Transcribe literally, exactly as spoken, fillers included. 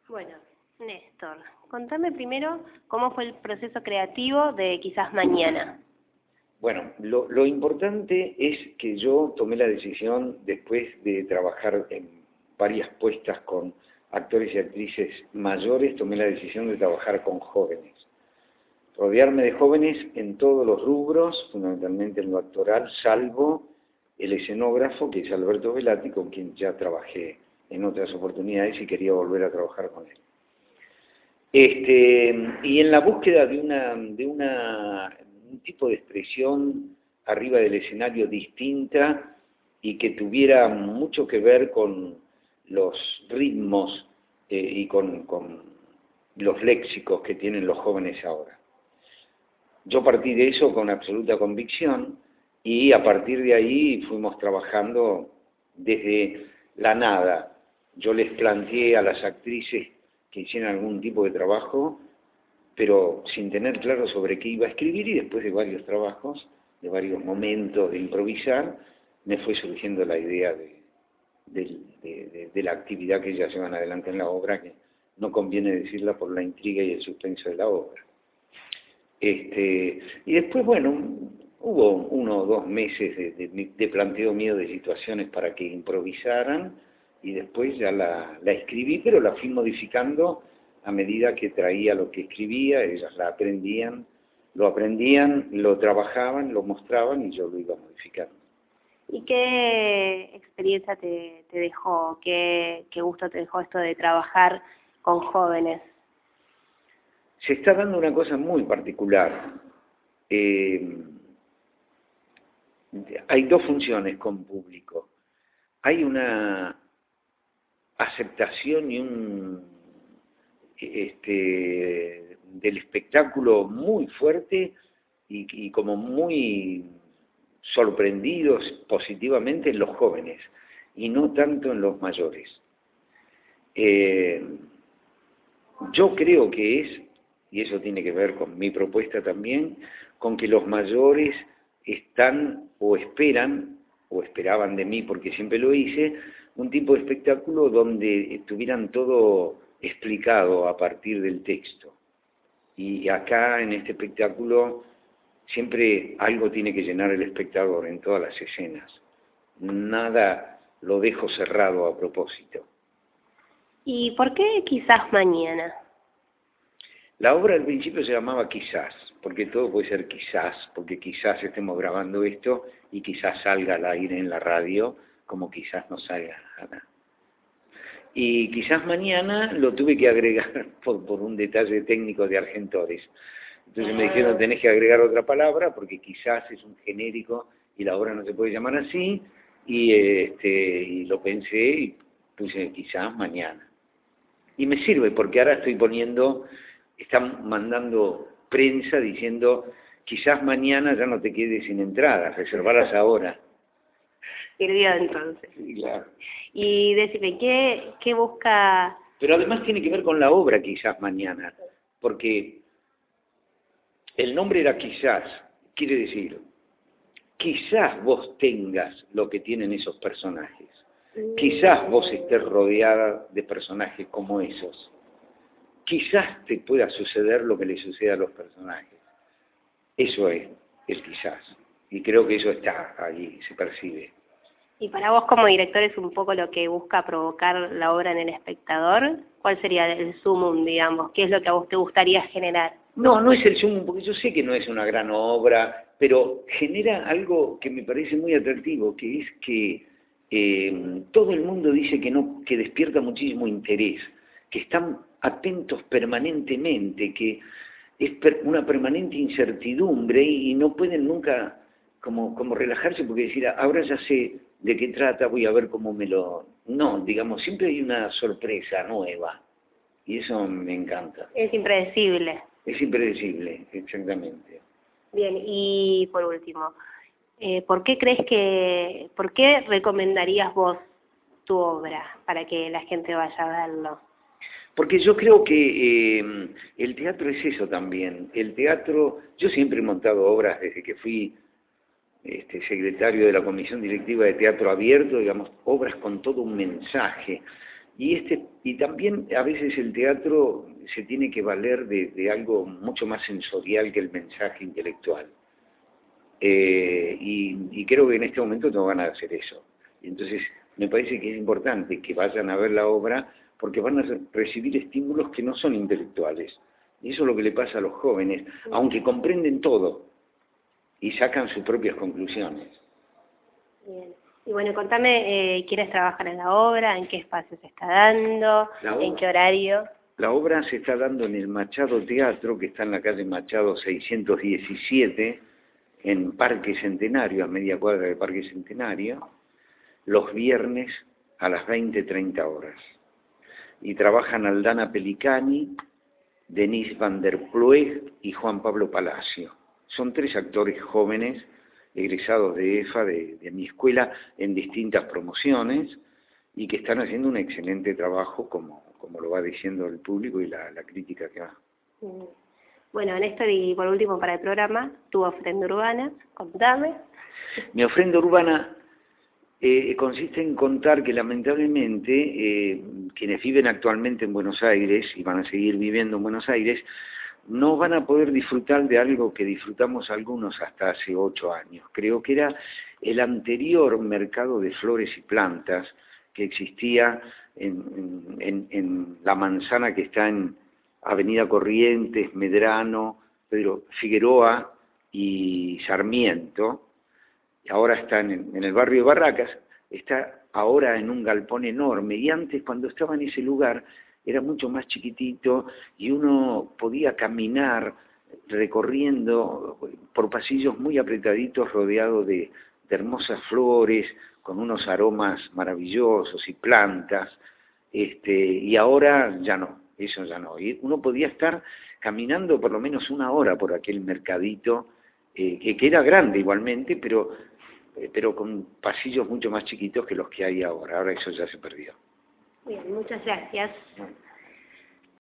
Bueno, Néstor, contame primero cómo fue el proceso creativo de Quizás Mañana. Bueno, lo, lo importante es que yo tomé la decisión, después de trabajar en varias puestas con actores y actrices mayores, tomé la decisión de trabajar con jóvenes. Rodearme de jóvenes en todos los rubros, fundamentalmente en lo actoral, salvo el escenógrafo, que es Alberto Velati, con quien ya trabajé en otras oportunidades y quería volver a trabajar con él. Este, y en la búsqueda de, una, de una, un tipo de expresión arriba del escenario distinta y que tuviera mucho que ver con los ritmos eh, y con, con los léxicos que tienen los jóvenes ahora. Yo partí de eso con absoluta convicción y a partir de ahí fuimos trabajando desde la nada. Yo les planteé a las actrices que hicieran algún tipo de trabajo, pero sin tener claro sobre qué iba a escribir, y después de varios trabajos, de varios momentos de improvisar, me fue surgiendo la idea de, de, de, de la actividad que ellas llevan adelante en la obra, que no conviene decirla por la intriga y el suspenso de la obra. Este, y después, bueno, hubo uno o dos meses de, de, de planteo mío de situaciones para que improvisaran, y después ya la, la escribí, pero la fui modificando a medida que traía lo que escribía. Ellas la aprendían, lo aprendían, lo trabajaban, lo mostraban y yo lo iba modificando. ¿Y qué experiencia te, te dejó? ¿Qué, ¿Qué gusto te dejó esto de trabajar con jóvenes? Se está dando una cosa muy particular. Eh, hay dos funciones con público. Hay una aceptación y un este, del espectáculo muy fuerte y, y como muy sorprendidos positivamente en los jóvenes y no tanto en los mayores. Eh, yo creo que es, y eso tiene que ver con mi propuesta también, con que los mayores están o esperan, o esperaban de mí porque siempre lo hice, un tipo de espectáculo donde tuvieran todo explicado a partir del texto. Y acá en este espectáculo siempre algo tiene que llenar el espectador en todas las escenas. Nada lo dejo cerrado a propósito. ¿Y por qué Quizás Mañana? La obra al principio se llamaba Quizás, porque todo puede ser quizás, porque quizás estemos grabando esto y quizás salga al aire en la radio, como quizás no salga nada. Y Quizás Mañana lo tuve que agregar por, por un detalle técnico de Argentores. Entonces me dijeron, tenés que agregar otra palabra, porque quizás es un genérico y la obra no se puede llamar así, y, este, y lo pensé y puse Quizás Mañana. Y me sirve, porque ahora estoy poniendo, están mandando prensa diciendo, quizás mañana ya no te quedes sin entradas, reservarlas ahora. Sirvió entonces. Sí, claro. Y decime, ¿qué, qué busca? Pero además tiene que ver con la obra Quizás Mañana, porque el nombre era Quizás, quiere decir, quizás vos tengas lo que tienen esos personajes, quizás vos estés rodeada de personajes como esos, quizás te pueda suceder lo que le sucede a los personajes. Eso es el quizás, y creo que eso está allí, se percibe. Y para vos como director es un poco lo que busca provocar la obra en el espectador. ¿Cuál sería el sumum, digamos? ¿Qué es lo que a vos te gustaría generar? No, no es el sumum, porque yo sé que no es una gran obra, pero genera algo que me parece muy atractivo, que es que eh, todo el mundo dice que no, que despierta muchísimo interés, que están atentos permanentemente, que es per, una permanente incertidumbre y, y no pueden nunca como, como relajarse porque decir, ahora ya sé de qué trata, voy a ver cómo me lo... No, digamos, siempre hay una sorpresa nueva y eso me encanta. Es impredecible. Es impredecible, exactamente. Bien, y por último, eh, ¿por qué crees que, por qué recomendarías vos tu obra para que la gente vaya a verlo? Porque yo creo que eh, el teatro es eso también. El teatro, yo siempre he montado obras desde que fui este, secretario de la Comisión Directiva de Teatro Abierto, digamos, obras con todo un mensaje. Y, este, y también a veces el teatro se tiene que valer de, de algo mucho más sensorial que el mensaje intelectual. Eh, y, y creo que en este momento no van a hacer eso. Y entonces me parece que es importante que vayan a ver la obra porque van a recibir estímulos que no son intelectuales. Y eso es lo que le pasa a los jóvenes, aunque comprenden todo y sacan sus propias conclusiones. Bien. Y bueno, contame, eh, ¿quieres trabajar en la obra? ¿En qué espacio se está dando? ¿En qué horario? La obra se está dando en el Machado Teatro, que está en la calle Machado seiscientos diecisiete, en Parque Centenario, a media cuadra de Parque Centenario, los viernes a las veinte treinta horas. Y trabajan Aldana Pelicani, Denise van der Ploeg y Juan Pablo Palacio. Son tres actores jóvenes, egresados de E F A, de, de mi escuela, en distintas promociones, y que están haciendo un excelente trabajo, como, como lo va diciendo el público y la, la crítica que va. Bueno, Néstor, y por último para el programa, tu ofrenda urbana, contame. Mi ofrenda urbana eh, consiste en contar que lamentablemente eh, quienes viven actualmente en Buenos Aires y van a seguir viviendo en Buenos Aires, no van a poder disfrutar de algo que disfrutamos algunos hasta hace ocho años. Creo que era el anterior mercado de flores y plantas que existía en, en, en la manzana que está en Avenida Corrientes, Medrano, Pedro Figueroa y Sarmiento. Ahora está en, en el barrio de Barracas, está ahora en un galpón enorme, y antes cuando estaba en ese lugar era mucho más chiquitito y uno podía caminar recorriendo por pasillos muy apretaditos rodeados de, de hermosas flores, con unos aromas maravillosos y plantas, este, y ahora ya no, eso ya no. Y uno podía estar caminando por lo menos una hora por aquel mercadito, eh, que, que era grande igualmente, pero, eh, pero con pasillos mucho más chiquitos que los que hay ahora. Ahora eso ya se perdió. Bien, muchas gracias.